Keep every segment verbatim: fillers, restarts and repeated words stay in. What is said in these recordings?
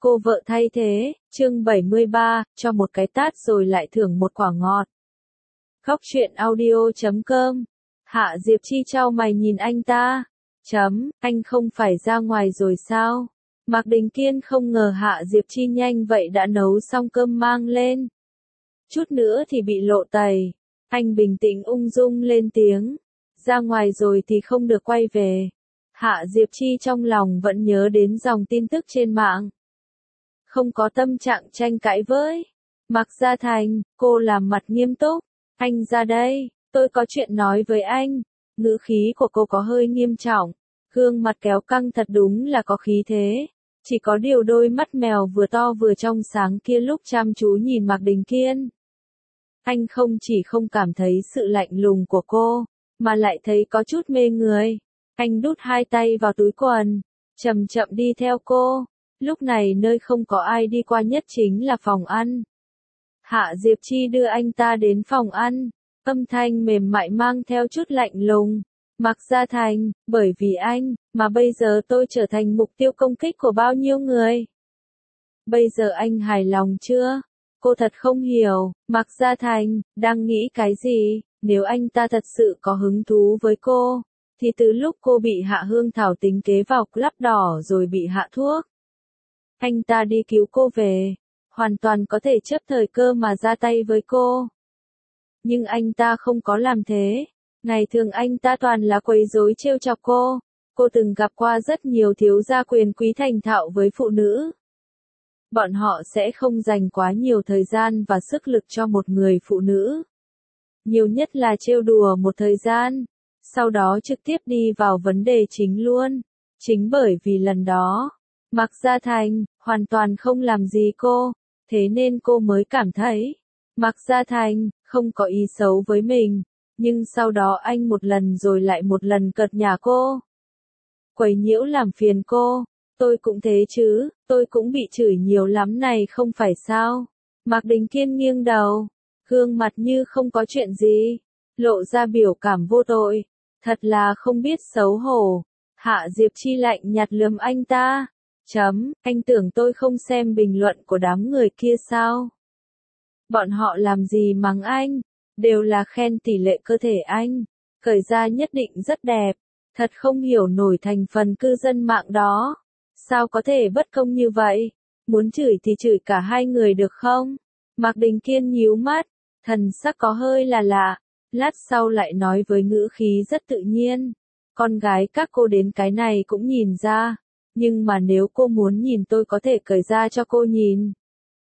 Cô vợ thay thế, chương bảy mươi ba, cho một cái tát rồi lại thưởng một quả ngọt. Khóc chuyện audio chấm com. Hạ Diệp Chi chau mày nhìn anh ta. Chấm, anh không phải ra ngoài rồi sao? Mạc Đình Kiên không ngờ Hạ Diệp Chi nhanh vậy đã nấu xong cơm mang lên. Chút nữa thì bị lộ tẩy. Anh bình tĩnh ung dung lên tiếng. Ra ngoài rồi thì không được quay về. Hạ Diệp Chi trong lòng vẫn nhớ đến dòng tin tức trên mạng. Không có tâm trạng tranh cãi với Mạc Gia Thành, cô làm mặt nghiêm túc. Anh ra đây, tôi có chuyện nói với anh. Ngữ khí của cô có hơi nghiêm trọng. Gương mặt kéo căng thật đúng là có khí thế. Chỉ có điều đôi mắt mèo vừa to vừa trong sáng kia lúc chăm chú nhìn Mạc Đình Kiên. Anh không chỉ không cảm thấy sự lạnh lùng của cô, mà lại thấy có chút mê người. Anh đút hai tay vào túi quần, chậm chậm đi theo cô. Lúc này nơi không có ai đi qua nhất chính là phòng ăn. Hạ Diệp Chi đưa anh ta đến phòng ăn, âm thanh mềm mại mang theo chút lạnh lùng. Mạc Gia Thành, bởi vì anh, mà bây giờ tôi trở thành mục tiêu công kích của bao nhiêu người. Bây giờ anh hài lòng chưa? Cô thật không hiểu, Mạc Gia Thành, đang nghĩ cái gì? Nếu anh ta thật sự có hứng thú với cô, thì từ lúc cô bị Hạ Hương Thảo tính kế vào club đỏ rồi bị hạ thuốc, anh ta đi cứu cô về, hoàn toàn có thể chấp thời cơ mà ra tay với cô. Nhưng anh ta không có làm thế. Ngày thường anh ta toàn là quấy rối trêu chọc cô. Cô từng gặp qua rất nhiều thiếu gia quyền quý thành thạo với phụ nữ. Bọn họ sẽ không dành quá nhiều thời gian và sức lực cho một người phụ nữ. Nhiều nhất là trêu đùa một thời gian, sau đó trực tiếp đi vào vấn đề chính luôn. Chính bởi vì lần đó, Mạc Gia Thành hoàn toàn không làm gì cô, thế nên cô mới cảm thấy Mạc Gia Thành không có ý xấu với mình, nhưng sau đó anh một lần rồi lại một lần cợt nhả cô, quấy nhiễu làm phiền cô. Tôi cũng thế chứ, tôi cũng bị chửi nhiều lắm này không phải sao? Mạc Đình Kiên nghiêng đầu, gương mặt như không có chuyện gì, lộ ra biểu cảm vô tội, thật là không biết xấu hổ. Hạ Diệp Chi lạnh nhạt lườm anh ta. Chấm, anh tưởng tôi không xem bình luận của đám người kia sao? Bọn họ làm gì mắng anh? Đều là khen tỷ lệ cơ thể anh. Cởi ra nhất định rất đẹp. Thật không hiểu nổi thành phần cư dân mạng đó. Sao có thể bất công như vậy? Muốn chửi thì chửi cả hai người được không? Mạc Đình Kiên nhíu mắt. Thần sắc có hơi là lạ. Lát sau lại nói với ngữ khí rất tự nhiên. Con gái các cô đến cái này cũng nhìn ra. Nhưng mà nếu cô muốn nhìn tôi có thể cởi ra cho cô nhìn.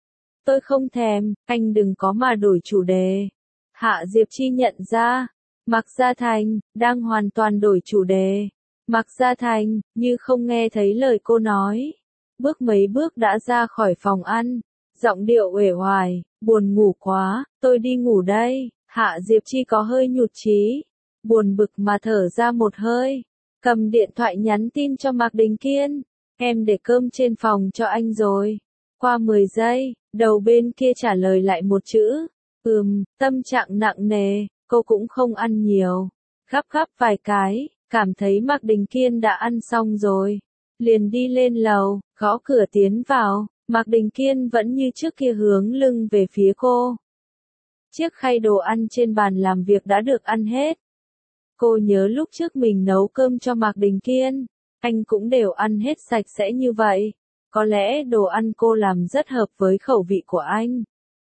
Tôi không thèm, anh đừng có mà đổi chủ đề. Hạ Diệp Chi nhận ra, Mạc Gia Thành, đang hoàn toàn đổi chủ đề. Mạc Gia Thành, như không nghe thấy lời cô nói. Bước mấy bước đã ra khỏi phòng ăn, giọng điệu uể oải, buồn ngủ quá, tôi đi ngủ đây. Hạ Diệp Chi có hơi nhụt chí, buồn bực mà thở ra một hơi. Cầm điện thoại nhắn tin cho Mạc Đình Kiên. Em để cơm trên phòng cho anh rồi. Qua mười giây, đầu bên kia trả lời lại một chữ. Ừm, tâm trạng nặng nề, cô cũng không ăn nhiều. Gắp gắp vài cái, cảm thấy Mạc Đình Kiên đã ăn xong rồi. Liền đi lên lầu, gõ cửa tiến vào. Mạc Đình Kiên vẫn như trước kia hướng lưng về phía cô. Chiếc khay đồ ăn trên bàn làm việc đã được ăn hết. Cô nhớ lúc trước mình nấu cơm cho Mạc Đình Kiên, anh cũng đều ăn hết sạch sẽ như vậy. Có lẽ đồ ăn cô làm rất hợp với khẩu vị của anh.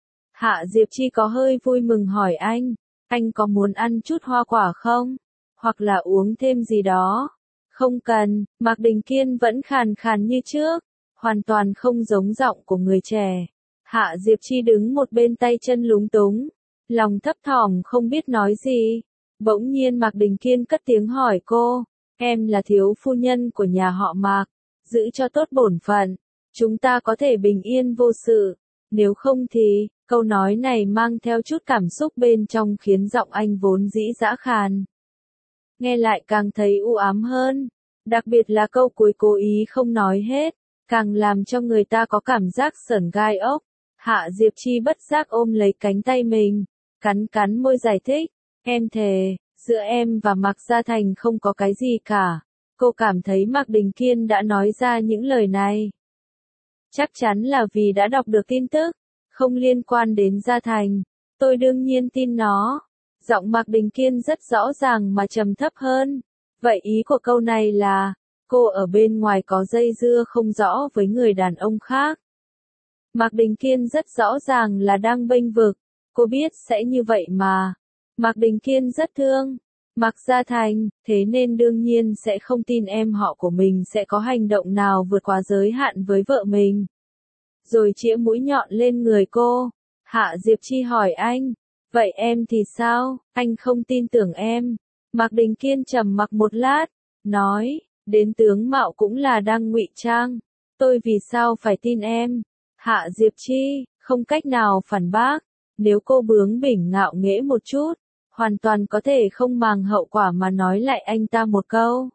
Hạ Diệp Chi có hơi vui mừng hỏi anh, anh có muốn ăn chút hoa quả không? Hoặc là uống thêm gì đó? Không cần, Mạc Đình Kiên vẫn khàn khàn như trước, hoàn toàn không giống giọng của người trẻ. Hạ Diệp Chi đứng một bên tay chân lúng túng, lòng thấp thỏm không biết nói gì. Bỗng nhiên Mạc Đình Kiên cất tiếng hỏi cô, em là thiếu phu nhân của nhà họ Mạc, giữ cho tốt bổn phận, chúng ta có thể bình yên vô sự, nếu không thì, câu nói này mang theo chút cảm xúc bên trong khiến giọng anh vốn dĩ dã khàn. Nghe lại càng thấy u ám hơn, đặc biệt là câu cuối cố ý không nói hết, càng làm cho người ta có cảm giác sởn gai ốc. Hạ Diệp Chi bất giác ôm lấy cánh tay mình, cắn cắn môi giải thích. Em thề, giữa em và Mạc Gia Thành không có cái gì cả. Cô cảm thấy Mạc Đình Kiên đã nói ra những lời này. Chắc chắn là vì đã đọc được tin tức, không liên quan đến Gia Thành. Tôi đương nhiên tin nó. Giọng Mạc Đình Kiên rất rõ ràng mà trầm thấp hơn. Vậy ý của câu này là, cô ở bên ngoài có dây dưa không rõ với người đàn ông khác. Mạc Đình Kiên rất rõ ràng là đang bênh vực. Cô biết sẽ như vậy mà. Mạc Đình Kiên rất thương Mạc Gia Thành, thế nên đương nhiên sẽ không tin em họ của mình sẽ có hành động nào vượt quá giới hạn với vợ mình. Rồi chĩa mũi nhọn lên người cô. Hạ Diệp Chi hỏi anh, vậy em thì sao, anh không tin tưởng em. Mạc Đình Kiên trầm mặc một lát, nói, đến tướng mạo cũng là đang ngụy trang. Tôi vì sao phải tin em? Hạ Diệp Chi, không cách nào phản bác. Nếu cô bướng bỉnh ngạo nghễ một chút, hoàn toàn có thể không màng hậu quả mà nói lại anh ta một câu.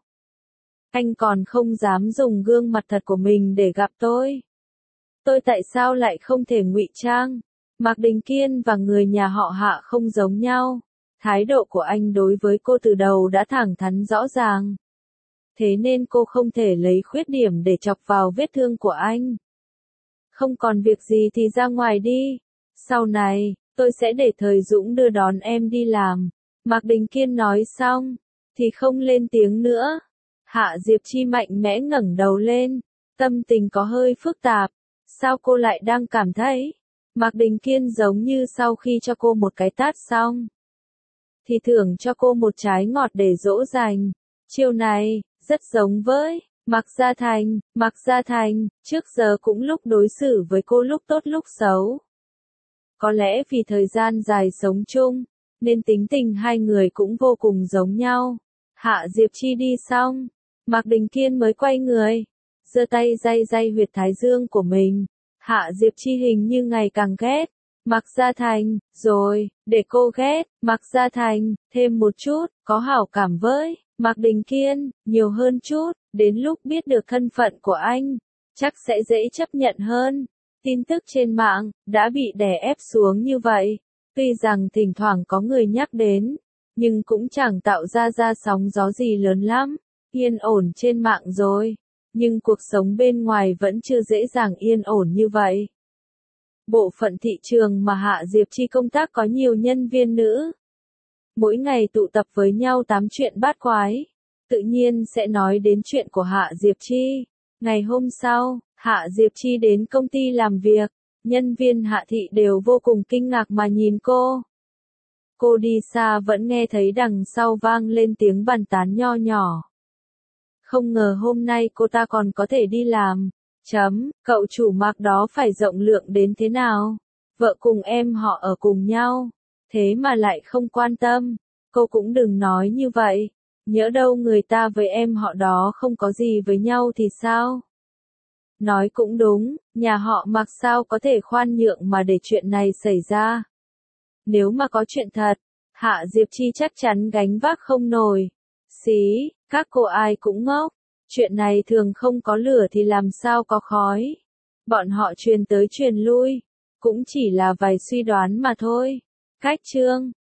Anh còn không dám dùng gương mặt thật của mình để gặp tôi. Tôi tại sao lại không thể ngụy trang? Mạc Đình Kiên và người nhà họ Hạ không giống nhau. Thái độ của anh đối với cô từ đầu đã thẳng thắn rõ ràng. Thế nên cô không thể lấy khuyết điểm để chọc vào vết thương của anh. Không còn việc gì thì ra ngoài đi. Sau này, tôi sẽ để Thời Dũng đưa đón em đi làm. Mạc Đình Kiên nói xong, thì không lên tiếng nữa. Hạ Diệp Chi mạnh mẽ ngẩng đầu lên, tâm tình có hơi phức tạp. Sao cô lại đang cảm thấy? Mạc Đình Kiên giống như sau khi cho cô một cái tát xong, thì thưởng cho cô một trái ngọt để dỗ dành. Chiêu này, rất giống với Mạc Gia Thành. Mạc Gia Thành, trước giờ cũng lúc đối xử với cô lúc tốt lúc xấu. Có lẽ vì thời gian dài sống chung, nên tính tình hai người cũng vô cùng giống nhau. Hạ Diệp Chi đi xong, Mạc Đình Kiên mới quay người, giơ tay day day huyệt thái dương của mình. Hạ Diệp Chi hình như ngày càng ghét Mạc Gia Thành, rồi, để cô ghét Mạc Gia Thành thêm một chút, có hảo cảm với Mạc Đình Kiên nhiều hơn chút, đến lúc biết được thân phận của anh, chắc sẽ dễ chấp nhận hơn. Tin tức trên mạng đã bị đè ép xuống như vậy, tuy rằng thỉnh thoảng có người nhắc đến, nhưng cũng chẳng tạo ra ra sóng gió gì lớn lắm. Yên ổn trên mạng rồi, nhưng cuộc sống bên ngoài vẫn chưa dễ dàng yên ổn như vậy. Bộ phận thị trường mà Hạ Diệp Chi công tác có nhiều nhân viên nữ. Mỗi ngày tụ tập với nhau tám chuyện bát quái, tự nhiên sẽ nói đến chuyện của Hạ Diệp Chi. Ngày hôm sau, Hạ Diệp Chi đến công ty làm việc, nhân viên Hạ Thị đều vô cùng kinh ngạc mà nhìn cô. Cô đi xa vẫn nghe thấy đằng sau vang lên tiếng bàn tán nho nhỏ. Không ngờ hôm nay cô ta còn có thể đi làm. Chấm, cậu chủ Mạc đó phải rộng lượng đến thế nào? Vợ cùng em họ ở cùng nhau, thế mà lại không quan tâm. Cô cũng đừng nói như vậy. Nhỡ đâu người ta với em họ đó không có gì với nhau thì sao? Nói cũng đúng, nhà họ Mạc sao có thể khoan nhượng mà để chuyện này xảy ra. Nếu mà có chuyện thật, Hạ Diệp Chi chắc chắn gánh vác không nổi. Xí, các cô ai cũng ngốc. Chuyện này thường không có lửa thì làm sao có khói. Bọn họ truyền tới truyền lui, cũng chỉ là vài suy đoán mà thôi. Cách chương